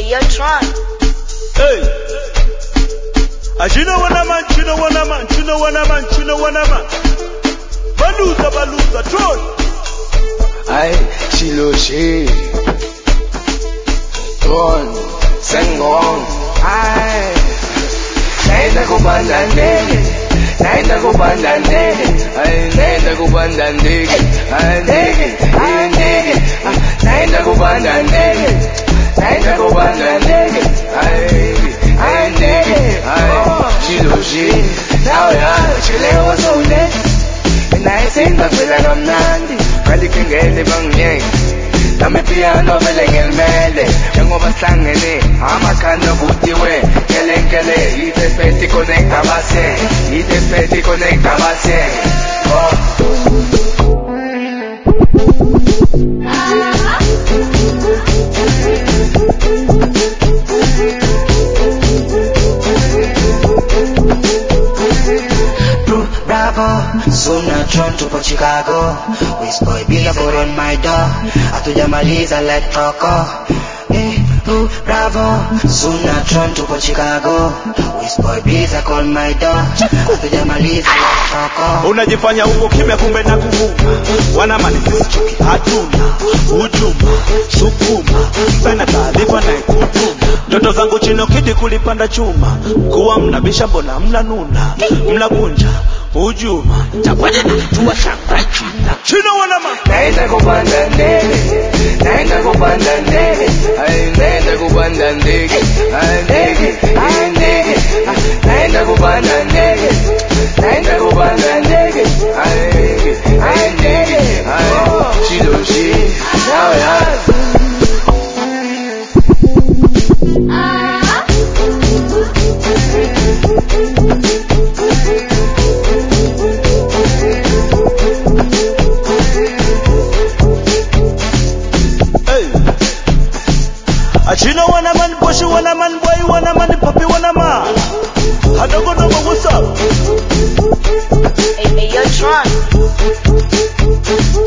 Hey, yo, Tron. Hey. You know what I'm on, you know what I'm on, you know what I'm on, you know what I'm on. Baluza, Tron. Ay, Shiloshi Tron, Sengong. Ay, naenda kupanda ndege, naenda kupanda ndege. Ay, naenda kupanda ndege. Ay, ndege, naenda kupanda ndege, naenda kupanda ndege. Ay, ndege, Shiloshi. Now yeah, chilewa so late. Naisinda vile nomnandi kalikingele bangiyeke nami piano vele ngilmele njengoba sihlangene amakhanda kutiwe nkelenkele itespeti connect abase itespeti connect abase Suna Tron tupo Chicago Wisboy Billboard on my door Hatujamaliza let roko Bravo Suna Tron tupo Chicago Wisboy Billboard on my door Hatujamaliza let roko. Unajifanya uko kimya kumbe na kuvuma. Wanamani sisi chuki hatuna. Ujuma, sukuma, mpena taarifa na ikutuma. Ndoto zangu chino kidi kulipanda chuma. Kuwa mnabisha mbona mnanuna. Mnakunja ujuma chakwaje tuwa shamba chino wanama. Naenda kupanda ndege, naenda kupanda ndege. Ay, naenda kupanda ndege. Ay, ndege, ndege. Naenda kupanda ndege, naenda kupanda ndege. Ay, ndege, Shiloshi. Now yeah. Achino wana man, Boshi wana man, boy wana man, Papi wana man. Hadogo dogo, what's up? Hey, yo, Tron.